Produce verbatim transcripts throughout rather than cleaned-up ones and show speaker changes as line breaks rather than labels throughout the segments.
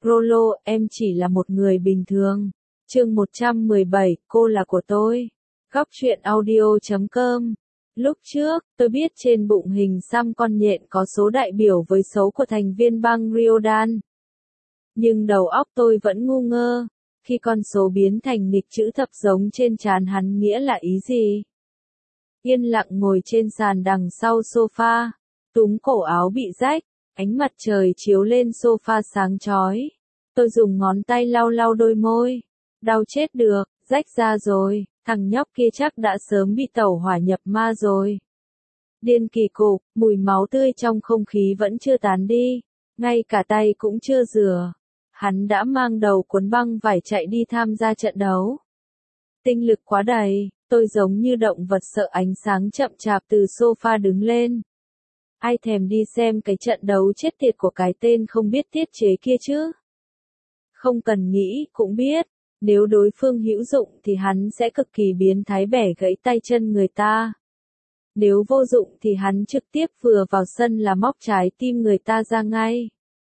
Rolo, em chỉ là một người bình thường. Chương một trăm mười bảy, cô là của tôi. Góc truyện audio chấm com. Lúc trước, tôi biết trên bụng hình xăm con nhện có số đại biểu với số của thành viên bang Riodan. Nhưng đầu óc tôi vẫn ngu ngơ, khi con số biến thành nghịch chữ thập giống trên trán hắn nghĩa là ý gì? Yên lặng ngồi trên sàn đằng sau sofa, túm cổ áo bị rách, ánh mặt trời chiếu lên sofa sáng chói. Tôi dùng ngón tay lau lau đôi môi. Đau chết được, rách ra rồi, thằng nhóc kia chắc đã sớm bị tẩu hỏa nhập ma rồi. Điên kỳ cục, mùi máu tươi trong không khí vẫn chưa tán đi, ngay cả tay cũng chưa rửa. Hắn đã mang đầu cuốn băng vải chạy đi tham gia trận đấu. Tinh lực quá đầy, tôi giống như động vật sợ ánh sáng chậm chạp từ sofa đứng lên. Ai thèm đi xem cái trận đấu chết tiệt của cái tên không biết tiết chế kia chứ? Không cần nghĩ cũng biết, nếu đối phương hữu dụng thì hắn sẽ cực kỳ biến thái bẻ gãy tay chân người ta. Nếu vô dụng thì hắn trực tiếp vừa vào sân là móc trái tim người ta ra ngay.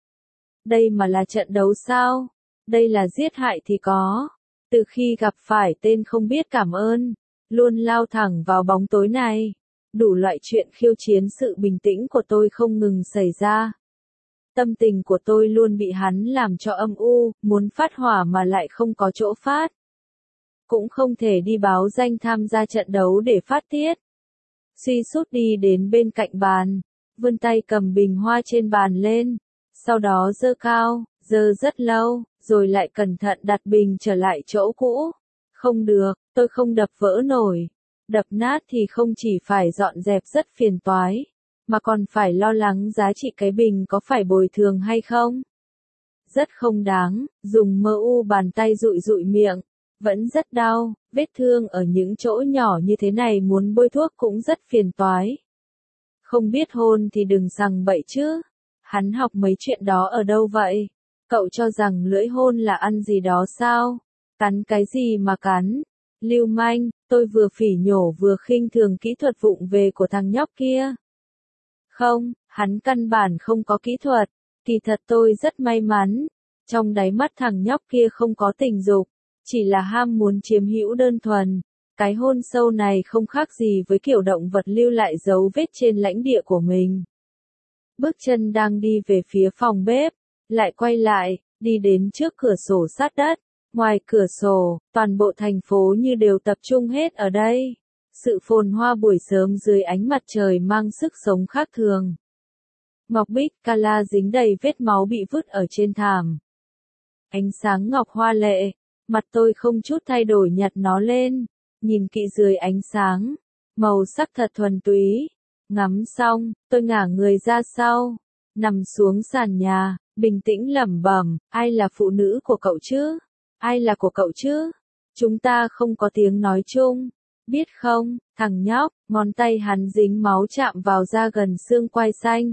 Đây mà là trận đấu sao? Đây là giết hại thì có. Từ khi gặp phải tên không biết cảm ơn, luôn lao thẳng vào bóng tối này, đủ loại chuyện khiêu chiến sự bình tĩnh của tôi không ngừng xảy ra. Tâm tình của tôi luôn bị hắn làm cho âm u, muốn phát hỏa mà lại không có chỗ phát. Cũng không thể đi báo danh tham gia trận đấu để phát tiết. Suy sút đi đến bên cạnh bàn, vươn tay cầm bình hoa trên bàn lên, sau đó giơ cao, giơ rất lâu, rồi lại cẩn thận đặt bình trở lại chỗ cũ. Không được, tôi không đập vỡ nổi. Đập nát thì không chỉ phải dọn dẹp rất phiền toái, mà còn phải lo lắng giá trị cái bình có phải bồi thường hay không. Rất không đáng, dùng mơ u bàn tay dụi dụi miệng, vẫn rất đau, vết thương ở những chỗ nhỏ như thế này muốn bôi thuốc cũng rất phiền toái. Không biết hôn thì đừng sằng bậy chứ, hắn học mấy chuyện đó ở đâu vậy? Cậu cho rằng lưỡi hôn là ăn gì đó sao? Cắn cái gì mà cắn? Lưu manh, tôi vừa phỉ nhổ vừa khinh thường kỹ thuật vụng về của thằng nhóc kia. Không, hắn căn bản không có kỹ thuật, kỳ thật tôi rất may mắn. Trong đáy mắt thằng nhóc kia không có tình dục, chỉ là ham muốn chiếm hữu đơn thuần. Cái hôn sâu này không khác gì với kiểu động vật lưu lại dấu vết trên lãnh địa của mình. Bước chân đang đi về phía phòng bếp, lại quay lại, đi đến trước cửa sổ sát đất. Ngoài cửa sổ, toàn bộ thành phố như đều tập trung hết ở đây. Sự phồn hoa buổi sớm dưới ánh mặt trời mang sức sống khác thường. Ngọc bích Kala dính đầy vết máu bị vứt ở trên thảm. Ánh sáng ngọc hoa lệ, mặt tôi không chút thay đổi nhặt nó lên, nhìn kỹ dưới ánh sáng, màu sắc thật thuần túy. Ngắm xong, tôi ngả người ra sau, nằm xuống sàn nhà, bình tĩnh lẩm bẩm, ai là phụ nữ của cậu chứ? Ai là của cậu chứ? Chúng ta không có tiếng nói chung. Biết không, thằng nhóc, ngón tay hắn dính máu chạm vào da gần xương quai xanh.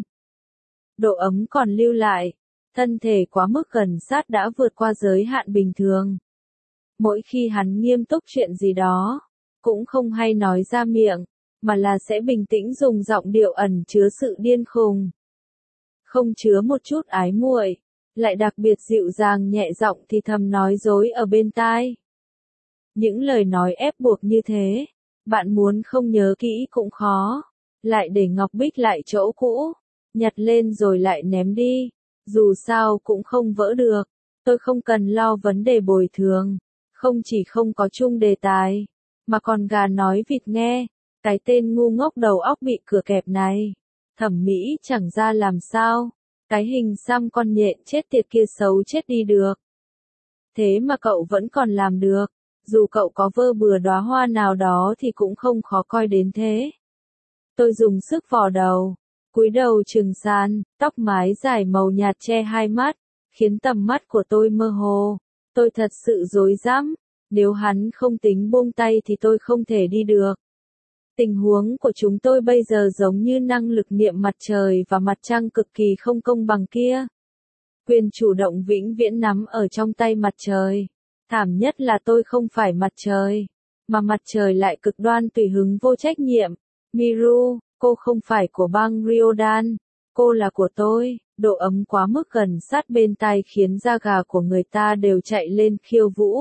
Độ ấm còn lưu lại, thân thể quá mức gần sát đã vượt qua giới hạn bình thường. Mỗi khi hắn nghiêm túc chuyện gì đó, cũng không hay nói ra miệng, mà là sẽ bình tĩnh dùng giọng điệu ẩn chứa sự điên khùng. Không chứa một chút ái muội, lại đặc biệt dịu dàng nhẹ giọng thì thầm nói dối ở bên tai. Những lời nói ép buộc như thế, bạn muốn không nhớ kỹ cũng khó. Lại để ngọc bích lại chỗ cũ, nhặt lên rồi lại ném đi, dù sao cũng không vỡ được. Tôi không cần lo vấn đề bồi thường, không chỉ không có chung đề tài, mà còn gà nói vịt nghe. Cái tên ngu ngốc đầu óc bị cửa kẹp này, thẩm mỹ chẳng ra làm sao. Cái hình xăm con nhện chết tiệt kia xấu chết đi được. Thế mà cậu vẫn còn làm được, dù cậu có vơ bừa đóa hoa nào đó thì cũng không khó coi đến thế. Tôi dùng sức vò đầu, cúi đầu trừng sàn, tóc mái dài màu nhạt che hai mắt, khiến tầm mắt của tôi mơ hồ. Tôi thật sự rối rắm, nếu hắn không tính buông tay thì tôi không thể đi được. Tình huống của chúng tôi bây giờ giống như năng lực niệm mặt trời và mặt trăng cực kỳ không công bằng kia. Quyền chủ động vĩnh viễn nắm ở trong tay mặt trời. Thảm nhất là tôi không phải mặt trời, mà mặt trời lại cực đoan tùy hứng vô trách nhiệm. Miru, cô không phải của bang Riodan, cô là của tôi. độ ấm quá mức gần sát bên tai khiến da gà của người ta đều chạy lên khiêu vũ.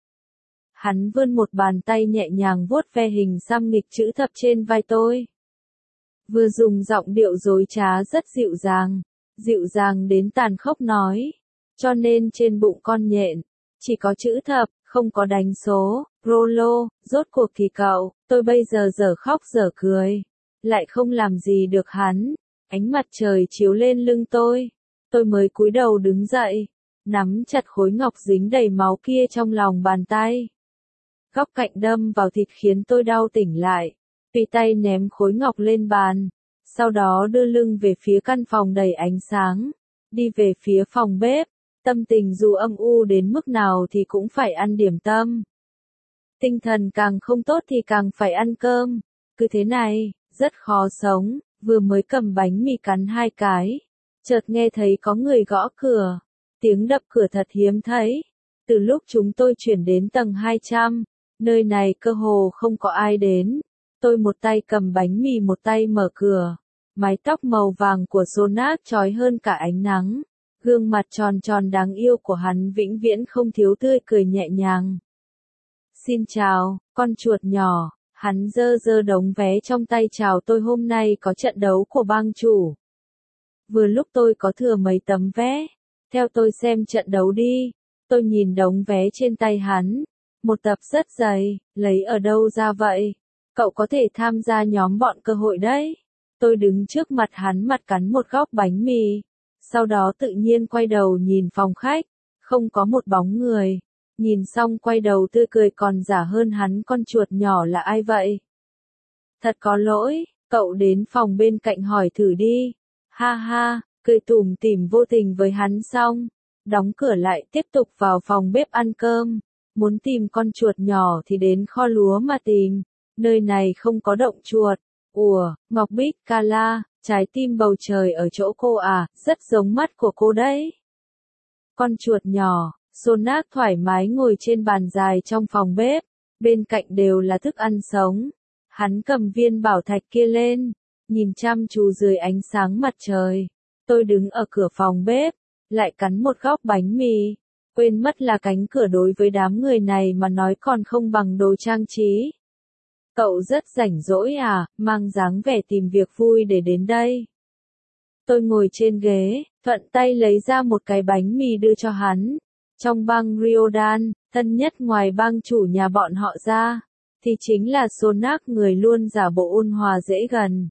Hắn vươn một bàn tay nhẹ nhàng vuốt ve hình xăm nghịch chữ thập trên vai tôi. Vừa dùng giọng điệu dối trá rất dịu dàng, dịu dàng đến tàn khốc nói. Cho nên trên bụng con nhện, chỉ có chữ thập, không có đánh số, Rolo, rốt cuộc thì cậu, tôi bây giờ dở khóc dở cười. Lại không làm gì được hắn, ánh mặt trời chiếu lên lưng tôi. Tôi mới cúi đầu đứng dậy, nắm chặt khối ngọc dính đầy máu kia trong lòng bàn tay. Góc cạnh đâm vào thịt khiến tôi đau tỉnh lại, tùy tay ném khối ngọc lên bàn, sau đó đưa lưng về phía căn phòng đầy ánh sáng, đi về phía phòng bếp, tâm tình dù âm u đến mức nào thì cũng phải ăn điểm tâm. Tinh thần càng không tốt thì càng phải ăn cơm, cứ thế này, rất khó sống, vừa mới cầm bánh mì cắn hai cái, chợt nghe thấy có người gõ cửa, tiếng đập cửa thật hiếm thấy, từ lúc chúng tôi chuyển đến tầng hai trăm. Nơi này cơ hồ không có ai đến. Tôi một tay cầm bánh mì một tay mở cửa. Mái tóc màu vàng của Sonak chói hơn cả ánh nắng. Gương mặt tròn tròn đáng yêu của hắn vĩnh viễn không thiếu tươi cười nhẹ nhàng. Xin chào, con chuột nhỏ. Hắn giơ giơ đống vé trong tay chào tôi, hôm nay có trận đấu của bang chủ. Vừa lúc tôi có thừa mấy tấm vé. Theo tôi xem trận đấu đi. Tôi nhìn đống vé trên tay hắn. Một tập rất dày, lấy ở đâu ra vậy? Cậu có thể tham gia nhóm bọn cơ hội đấy. Tôi đứng trước mặt hắn mặt cắn một góc bánh mì. Sau đó tự nhiên quay đầu nhìn phòng khách. Không có một bóng người. Nhìn xong quay đầu tươi cười còn giả hơn hắn, con chuột nhỏ là ai vậy? Thật có lỗi, cậu đến phòng bên cạnh hỏi thử đi. Ha ha, cười tủm tỉm vô tình với hắn xong. Đóng cửa lại tiếp tục vào phòng bếp ăn cơm. Muốn tìm con chuột nhỏ thì đến kho lúa mà tìm, nơi này không có động chuột. Ủa, Ngọc Bích Kala, trái tim bầu trời ở chỗ cô à, rất giống mắt của cô đấy. Con chuột nhỏ, Sonak thoải mái ngồi trên bàn dài trong phòng bếp, bên cạnh đều là thức ăn sống. Hắn cầm viên bảo thạch kia lên, nhìn chăm chú dưới ánh sáng mặt trời. Tôi đứng ở cửa phòng bếp, lại cắn một góc bánh mì. Quên mất là cánh cửa đối với đám người này mà nói còn không bằng đồ trang trí. Cậu rất rảnh rỗi à, mang dáng vẻ tìm việc vui để đến đây. Tôi ngồi trên ghế, thuận tay lấy ra một cái bánh mì đưa cho hắn. Trong bang Ryodan, thân nhất ngoài bang chủ nhà bọn họ ra, thì chính là Sonak, người luôn giả bộ ôn hòa dễ gần.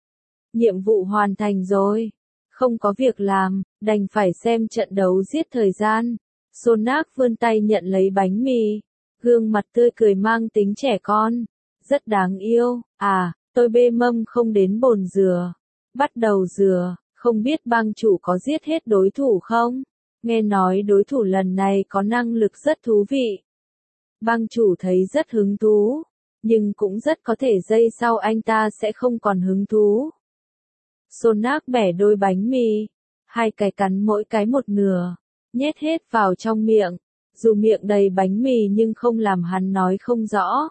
Nhiệm vụ hoàn thành rồi. Không có việc làm, đành phải xem trận đấu giết thời gian. Sonak vươn tay nhận lấy bánh mì, gương mặt tươi cười mang tính trẻ con, rất đáng yêu. À, tôi bê mâm không đến bồn dừa, bắt đầu dừa, không biết bang chủ có giết hết đối thủ không? Nghe nói đối thủ lần này có năng lực rất thú vị. Bang chủ thấy rất hứng thú, nhưng cũng rất có thể giây sau anh ta sẽ không còn hứng thú. Sonak bẻ đôi bánh mì, hai cái cắn mỗi cái một nửa. Nhét hết vào trong miệng, dù miệng đầy bánh mì nhưng không làm hắn nói không rõ.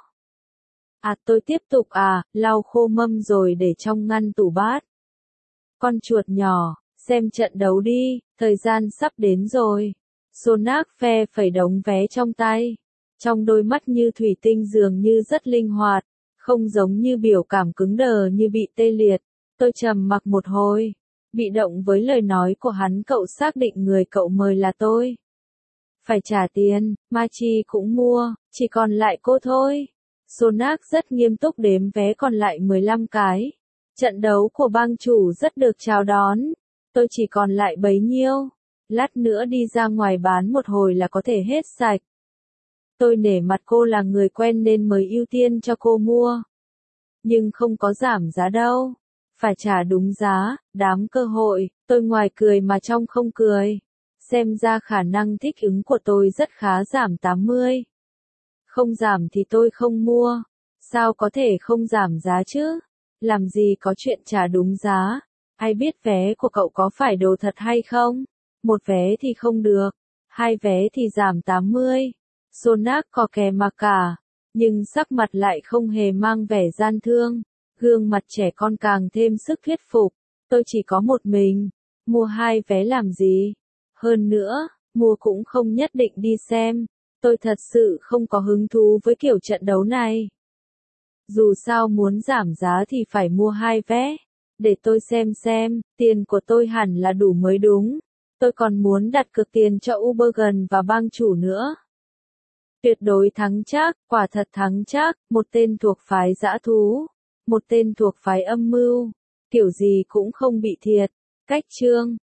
À, tôi tiếp tục à, lau khô mâm rồi để trong ngăn tủ bát. Con chuột nhỏ, xem trận đấu đi, thời gian sắp đến rồi. Sonak phe phẩy đống vé trong tay. Trong đôi mắt như thủy tinh dường như rất linh hoạt, không giống như biểu cảm cứng đờ như bị tê liệt. Tôi trầm mặc một hồi. Bị động với lời nói của hắn, cậu xác định người cậu mời là tôi. Phải trả tiền, Machi cũng mua, chỉ còn lại cô thôi. Sonak rất nghiêm túc đếm vé còn lại mười lăm cái. Trận đấu của bang chủ rất được chào đón. Tôi chỉ còn lại bấy nhiêu. Lát nữa đi ra ngoài bán một hồi là có thể hết sạch. Tôi nể mặt cô là người quen nên mới ưu tiên cho cô mua. Nhưng không có giảm giá đâu. Phải trả đúng giá, đám cơ hội, tôi ngoài cười mà trong không cười. Xem ra khả năng thích ứng của tôi rất khá, giảm tám mươi. Không giảm thì tôi không mua. Sao có thể không giảm giá chứ? Làm gì có chuyện trả đúng giá. Ai biết vé của cậu có phải đồ thật hay không? Một vé thì không được. Hai vé thì giảm tám mươi. Sonak có kè mà cả. Nhưng sắc mặt lại không hề mang vẻ gian thương. Gương mặt trẻ con càng thêm sức thuyết phục. Tôi chỉ có một mình. Mua hai vé làm gì? Hơn nữa, mua cũng không nhất định đi xem. Tôi thật sự không có hứng thú với kiểu trận đấu này. Dù sao muốn giảm giá thì phải mua hai vé. Để tôi xem xem, tiền của tôi hẳn là đủ mới đúng. Tôi còn muốn đặt cược tiền cho Ubergen và bang chủ nữa. Tuyệt đối thắng chắc, quả thật thắng chắc, một tên thuộc phái dã thú, một tên thuộc phái âm mưu, kiểu gì cũng không bị thiệt. Cách chương